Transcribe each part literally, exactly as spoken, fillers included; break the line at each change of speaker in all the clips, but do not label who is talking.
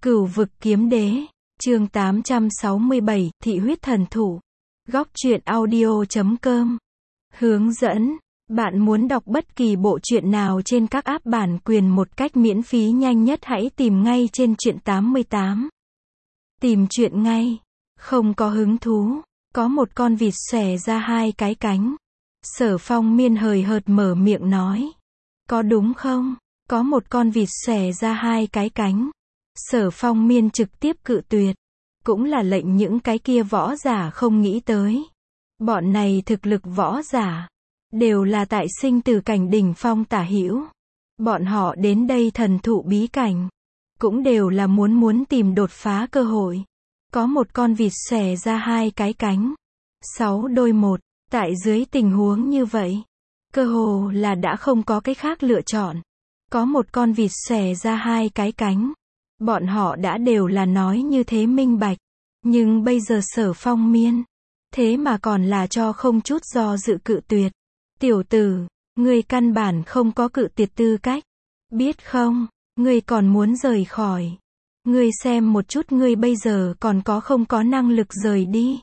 Cửu vực kiếm đế, chương tám trăm sáu mươi bảy, thị huyết thần thủ. Góc truyện audio chấm com. Hướng dẫn, bạn muốn đọc bất kỳ bộ truyện nào trên các app bản quyền một cách miễn phí nhanh nhất hãy tìm ngay trên truyện tám mươi tám. Tìm truyện ngay. Không có hứng thú. Có một con vịt xòe ra hai cái cánh. Sở Phong Miên hời hợt mở miệng nói. Có đúng không? Có một con vịt xòe ra hai cái cánh. Sở Phong Miên trực tiếp cự tuyệt. Cũng là lệnh những cái kia võ giả không nghĩ tới. Bọn này thực lực võ giả. Đều là tại sinh tử cảnh đỉnh phong tả hữu. Bọn họ đến đây thần thụ bí cảnh. Cũng đều là muốn muốn tìm đột phá cơ hội. Có một con vịt xòe ra hai cái cánh. Sáu đôi một. Tại dưới tình huống như vậy. Cơ hồ là đã không có cái khác lựa chọn. Có một con vịt xòe ra hai cái cánh. Bọn họ đã đều là nói như thế minh bạch. Nhưng bây giờ Sở Phong Miên. Thế mà còn là cho không chút do dự cự tuyệt. Tiểu tử, ngươi căn bản không có cự tuyệt tư cách. Biết không, ngươi còn muốn rời khỏi. Ngươi xem một chút ngươi bây giờ còn có không có năng lực rời đi.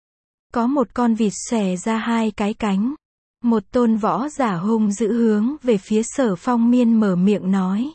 Có một con vịt xòe ra hai cái cánh. Một tôn võ giả hung dữ hướng về phía Sở Phong Miên mở miệng nói.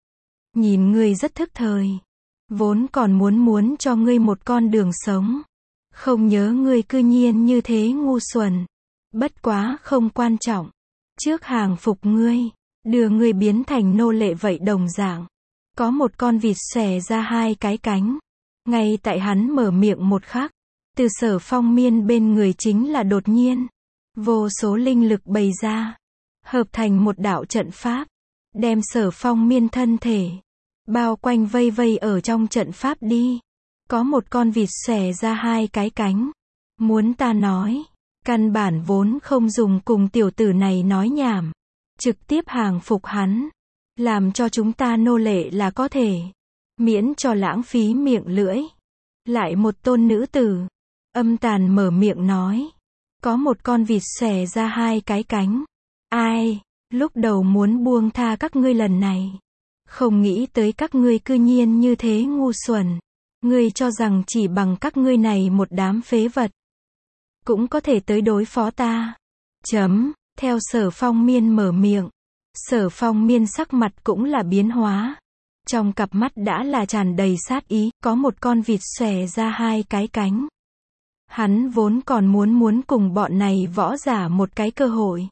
Nhìn ngươi rất thức thời. Vốn còn muốn muốn cho ngươi một con đường sống. Không nhớ ngươi cư nhiên như thế ngu xuẩn. Bất quá không quan trọng. Trước hàng phục ngươi. Đưa ngươi biến thành nô lệ vậy đồng dạng. Có một con vịt xòe ra hai cái cánh. Ngay tại hắn mở miệng một khắc. Từ Sở Phong Miên bên người chính là đột nhiên. Vô số linh lực bày ra. Hợp thành một đạo trận pháp. Đem Sở Phong Miên thân thể. Bao quanh vây vây ở trong trận pháp đi. Có một con vịt xòe ra hai cái cánh. Muốn ta nói. Căn bản vốn không dùng cùng tiểu tử này nói nhảm. Trực tiếp hàng phục hắn. Làm cho chúng ta nô lệ là có thể. Miễn cho lãng phí miệng lưỡi. Lại một tôn nữ tử. Âm tàn mở miệng nói. Có một con vịt xòe ra hai cái cánh. Ai, lúc đầu muốn buông tha các ngươi lần này. Không nghĩ tới các ngươi cư nhiên như thế ngu xuẩn. Ngươi cho rằng chỉ bằng các ngươi này một đám phế vật. Cũng có thể tới đối phó ta. Chấm, theo Sở Phong Miên mở miệng. Sở Phong Miên sắc mặt cũng là biến hóa. Trong cặp mắt đã là tràn đầy sát ý. Có một con vịt xòe ra hai cái cánh. Hắn vốn còn muốn muốn cùng bọn này võ giả một cái cơ hội.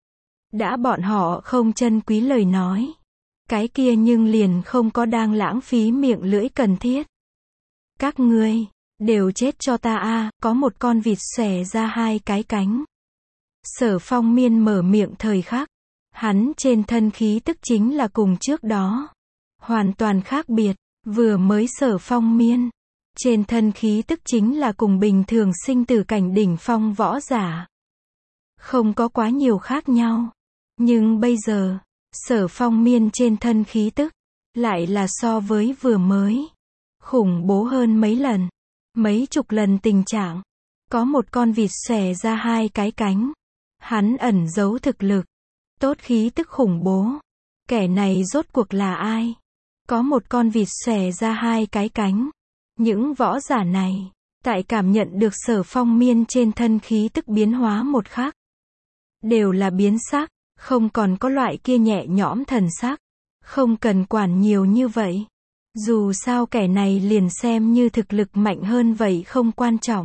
Đã bọn họ không trân quý lời nói. Cái kia nhưng liền không có đang lãng phí miệng lưỡi cần thiết. Các ngươi, đều chết cho ta a. Có một con vịt xòe ra hai cái cánh. Sở Phong Miên mở miệng thời khắc. Hắn trên thân khí tức chính là cùng trước đó. Hoàn toàn khác biệt. Vừa mới Sở Phong Miên. Trên thân khí tức chính là cùng bình thường sinh tử cảnh đỉnh phong võ giả. Không có quá nhiều khác nhau. Nhưng bây giờ, Sở Phong Miên trên thân khí tức, lại là so với vừa mới. Khủng bố hơn mấy lần. Mấy chục lần tình trạng. Có một con vịt xòe ra hai cái cánh. Hắn ẩn giấu thực lực. Tốt khí tức khủng bố. Kẻ này rốt cuộc là ai? Có một con vịt xòe ra hai cái cánh. Những võ giả này, tại cảm nhận được Sở Phong Miên trên thân khí tức biến hóa một khắc. Đều là biến sắc, không còn có loại kia nhẹ nhõm thần sắc. Không cần quản nhiều như vậy. Dù sao kẻ này liền xem như thực lực mạnh hơn vậy không quan trọng.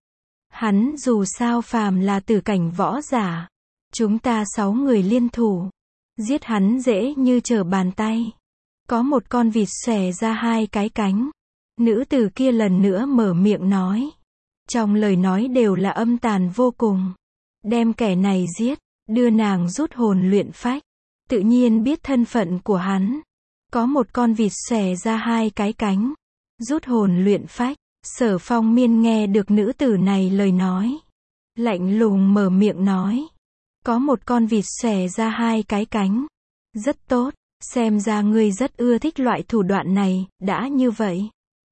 Hắn dù sao phàm là tử cảnh võ giả. Chúng ta sáu người liên thủ. Giết hắn dễ như trở bàn tay. Có một con vịt xòe ra hai cái cánh. Nữ tử kia lần nữa mở miệng nói. Trong lời nói đều là âm tàn vô cùng. Đem kẻ này giết. Đưa nàng rút hồn luyện phách. Tự nhiên biết thân phận của hắn. Có một con vịt xòe ra hai cái cánh. Rút hồn luyện phách. Sở Phong Miên nghe được nữ tử này lời nói. Lạnh lùng mở miệng nói. Có một con vịt xòe ra hai cái cánh. Rất tốt. Xem ra ngươi rất ưa thích loại thủ đoạn này. Đã như vậy.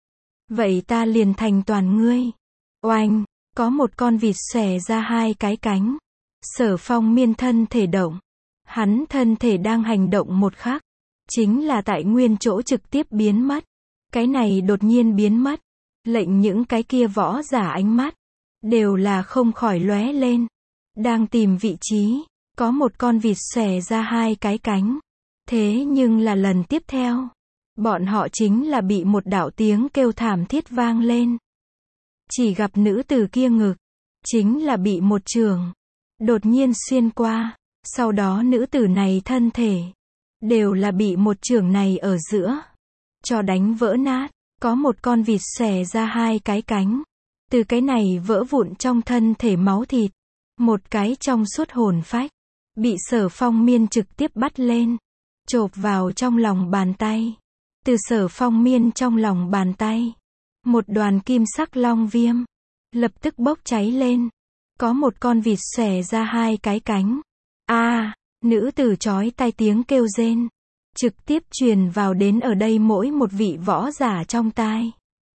Vậy ta liền thành toàn ngươi. Oanh. Có một con vịt xòe ra hai cái cánh. Sở Phong Miên thân thể động. Hắn thân thể đang hành động một khắc. Chính là tại nguyên chỗ trực tiếp biến mất. Cái này đột nhiên biến mất. Lệnh những cái kia võ giả ánh mắt. Đều là không khỏi lóe lên. Đang tìm vị trí. Có một con vịt xòe ra hai cái cánh. Thế nhưng là lần tiếp theo. Bọn họ chính là bị một đạo tiếng kêu thảm thiết vang lên. Chỉ gặp nữ tử kia ngực. Chính là bị một chưởng. Đột nhiên xuyên qua. Sau đó nữ tử này thân thể. Đều là bị một chưởng này ở giữa. Cho đánh vỡ nát. Có một con vịt xòe ra hai cái cánh. Từ cái này vỡ vụn trong thân thể máu thịt. Một cái trong suốt hồn phách. Bị Sở Phong Miên trực tiếp bắt lên. Chộp vào trong lòng bàn tay. Từ Sở Phong Miên trong lòng bàn tay. Một đoàn kim sắc long viêm. Lập tức bốc cháy lên. Có một con vịt xòe ra hai cái cánh. A, à, nữ tử chói tai tiếng kêu rên. Trực tiếp truyền vào đến ở đây mỗi một vị võ giả trong tai.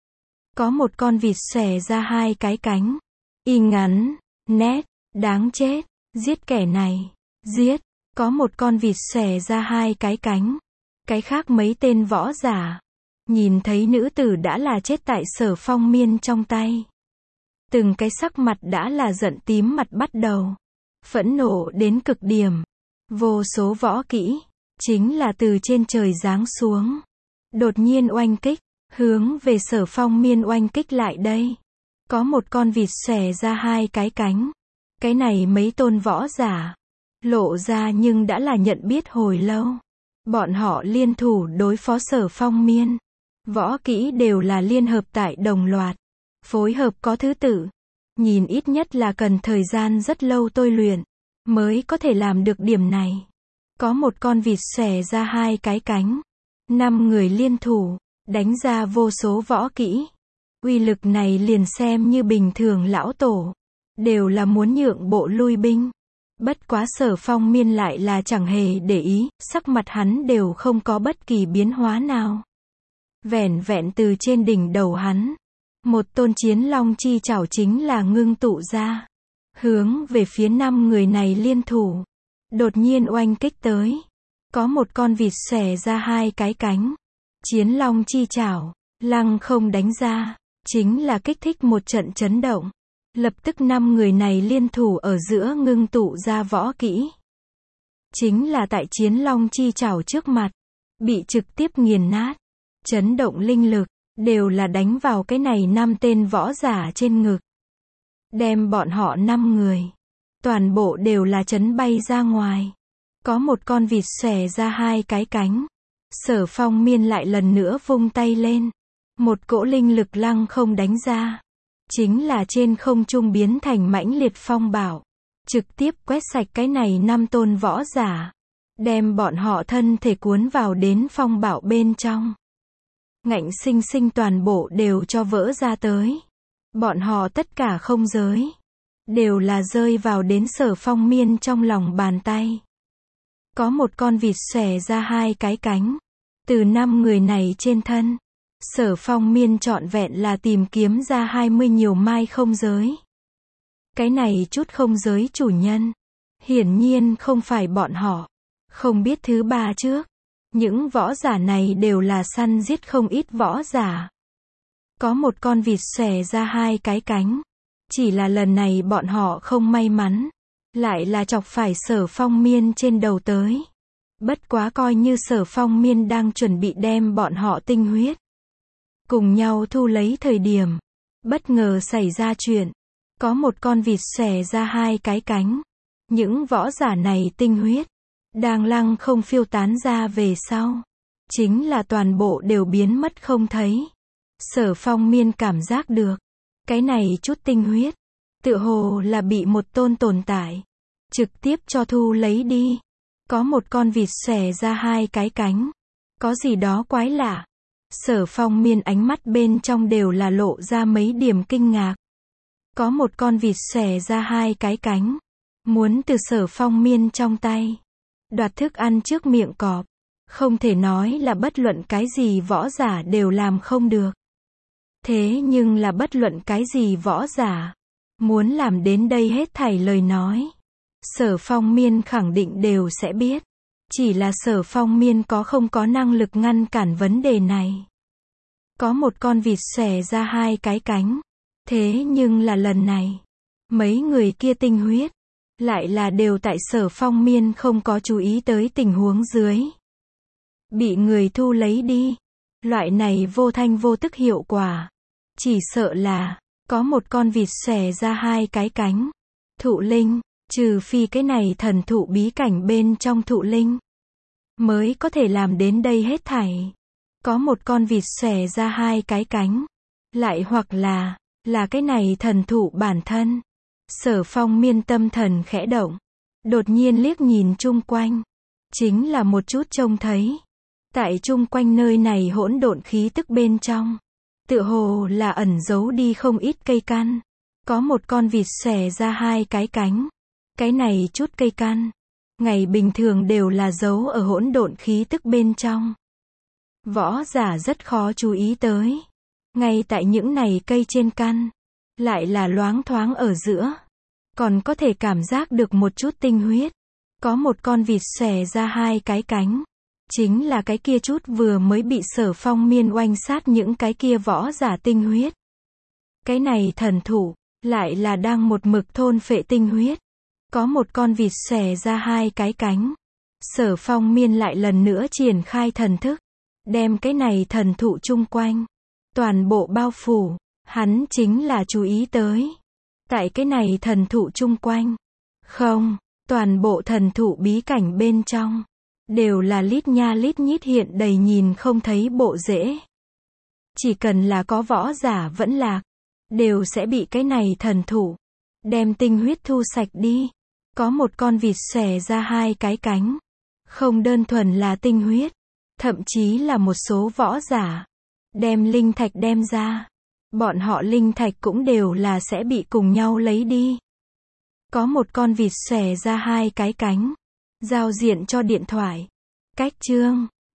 Có một con vịt xòe ra hai cái cánh. Y ngắn, nét, đáng chết, giết kẻ này, giết. Có một con vịt xòe ra hai cái cánh. Cái khác mấy tên võ giả. Nhìn thấy nữ tử đã là chết tại Sở Phong Miên trong tay. Từng cái sắc mặt đã là giận tím mặt bắt đầu. Phẫn nộ đến cực điểm. Vô số võ kỹ. Chính là từ trên trời giáng xuống. Đột nhiên oanh kích. Hướng về Sở Phong Miên oanh kích lại đây. Có một con vịt xòe ra hai cái cánh. Cái này mấy tôn võ giả. Lộ ra nhưng đã là nhận biết hồi lâu. Bọn họ liên thủ đối phó Sở Phong Miên. Võ kỹ đều là liên hợp tại đồng loạt. Phối hợp có thứ tự. Nhìn ít nhất là cần thời gian rất lâu tôi luyện. Mới có thể làm được điểm này. Có một con vịt xòe ra hai cái cánh. Năm người liên thủ. Đánh ra vô số võ kỹ. Uy lực này liền xem như bình thường lão tổ. Đều là muốn nhượng bộ lui binh. Bất quá Sở Phong Miên lại là chẳng hề để ý. Sắc mặt hắn đều không có bất kỳ biến hóa nào. Vẻn vẹn từ trên đỉnh đầu hắn. Một tôn chiến long chi chảo chính là ngưng tụ ra. Hướng về phía năm người này liên thủ. Đột nhiên oanh kích tới. Có một con vịt xòe ra hai cái cánh. Chiến long chi chảo. Lăng không đánh ra. Chính là kích thích một trận chấn động. Lập tức năm người này liên thủ ở giữa ngưng tụ ra võ kỹ. Chính là tại chiến long chi chảo trước mặt. Bị trực tiếp nghiền nát. Chấn động linh lực. Đều là đánh vào cái này năm tên võ giả trên ngực. Đem bọn họ năm người. Toàn bộ đều là chấn bay ra ngoài. Có một con vịt xòe ra hai cái cánh. Sở Phong Miên lại lần nữa vung tay lên. Một cỗ linh lực lăng không đánh ra. Chính là trên không trung biến thành mãnh liệt phong bạo. Trực tiếp quét sạch cái này năm tôn võ giả. Đem bọn họ thân thể cuốn vào đến phong bạo bên trong. Ngạnh sinh sinh toàn bộ đều cho vỡ ra tới. Bọn họ tất cả không giới. Đều là rơi vào đến Sở Phong Miên trong lòng bàn tay. Có một con vịt xòe ra hai cái cánh. Từ năm người này trên thân. Sở Phong Miên trọn vẹn là tìm kiếm ra hai mươi nhiều mai không giới. Cái này chút không giới chủ nhân. Hiển nhiên không phải bọn họ. Không biết thứ ba trước. Những võ giả này đều là săn giết không ít võ giả. Có một con vịt xòe ra hai cái cánh. Chỉ là lần này bọn họ không may mắn. Lại là chọc phải Sở Phong Miên trên đầu tới. Bất quá coi như Sở Phong Miên đang chuẩn bị đem bọn họ tinh huyết. Cùng nhau thu lấy thời điểm. Bất ngờ xảy ra chuyện. Có một con vịt xòe ra hai cái cánh. Những võ giả này tinh huyết. Đang lăng không phiêu tán ra về sau. Chính là toàn bộ đều biến mất không thấy. Sở Phong Miên cảm giác được. Cái này chút tinh huyết. Tựa hồ là bị một tôn tồn tại. Trực tiếp cho thu lấy đi. Có một con vịt xòe ra hai cái cánh. Có gì đó quái lạ. Sở Phong Miên ánh mắt bên trong đều là lộ ra mấy điểm kinh ngạc. Có một con vịt xòe ra hai cái cánh. Muốn từ Sở Phong Miên trong tay. Đoạt thức ăn trước miệng cọp. Không thể nói là bất luận cái gì võ giả đều làm không được. Thế nhưng là bất luận cái gì võ giả. Muốn làm đến đây hết thảy lời nói. Sở Phong Miên khẳng định đều sẽ biết. Chỉ là Sở Phong Miên có không có năng lực ngăn cản vấn đề này. Có một con vịt xòe ra hai cái cánh. Thế nhưng là lần này, mấy người kia tinh huyết, lại là đều tại Sở Phong Miên không có chú ý tới tình huống dưới. Bị người thu lấy đi. Loại này vô thanh vô tức hiệu quả. Chỉ sợ là, có một con vịt xòe ra hai cái cánh. Thụ linh, trừ phi cái này thần thụ bí cảnh bên trong thụ linh, mới có thể làm đến đây hết thảy. Có một con vịt xòe ra hai cái cánh. Lại hoặc là, là cái này thần thụ bản thân. Sở Phong Miên tâm thần khẽ động. Đột nhiên liếc nhìn chung quanh. Chính là một chút trông thấy. Tại chung quanh nơi này hỗn độn khí tức bên trong. Tựa hồ là ẩn giấu đi không ít cây căn. Có một con vịt xòe ra hai cái cánh. Cái này chút cây căn. Ngày bình thường đều là giấu ở hỗn độn khí tức bên trong. Võ giả rất khó chú ý tới. Ngay tại những này cây trên căn. Lại là loáng thoáng ở giữa. Còn có thể cảm giác được một chút tinh huyết. Có một con vịt xòe ra hai cái cánh. Chính là cái kia chút vừa mới bị Sở Phong Miên oanh sát những cái kia võ giả tinh huyết. Cái này thần thụ, lại là đang một mực thôn phệ tinh huyết. Có một con vịt xòe ra hai cái cánh. Sở Phong Miên lại lần nữa triển khai thần thức. Đem cái này thần thụ chung quanh. Toàn bộ bao phủ. Hắn chính là chú ý tới. Tại cái này thần thụ chung quanh. Không, toàn bộ thần thụ bí cảnh bên trong. Đều là lít nha lít nhít hiện đầy nhìn không thấy bộ rễ. Chỉ cần là có võ giả vẫn lạc. Đều sẽ bị cái này thần thụ. Đem tinh huyết thu sạch đi. Có một con vịt xòe ra hai cái cánh. Không đơn thuần là tinh huyết. Thậm chí là một số võ giả. Đem linh thạch đem ra. Bọn họ linh thạch cũng đều là sẽ bị cùng nhau lấy đi. Có một con vịt xòe ra hai cái cánh. Giao diện cho điện thoại. Cách chương.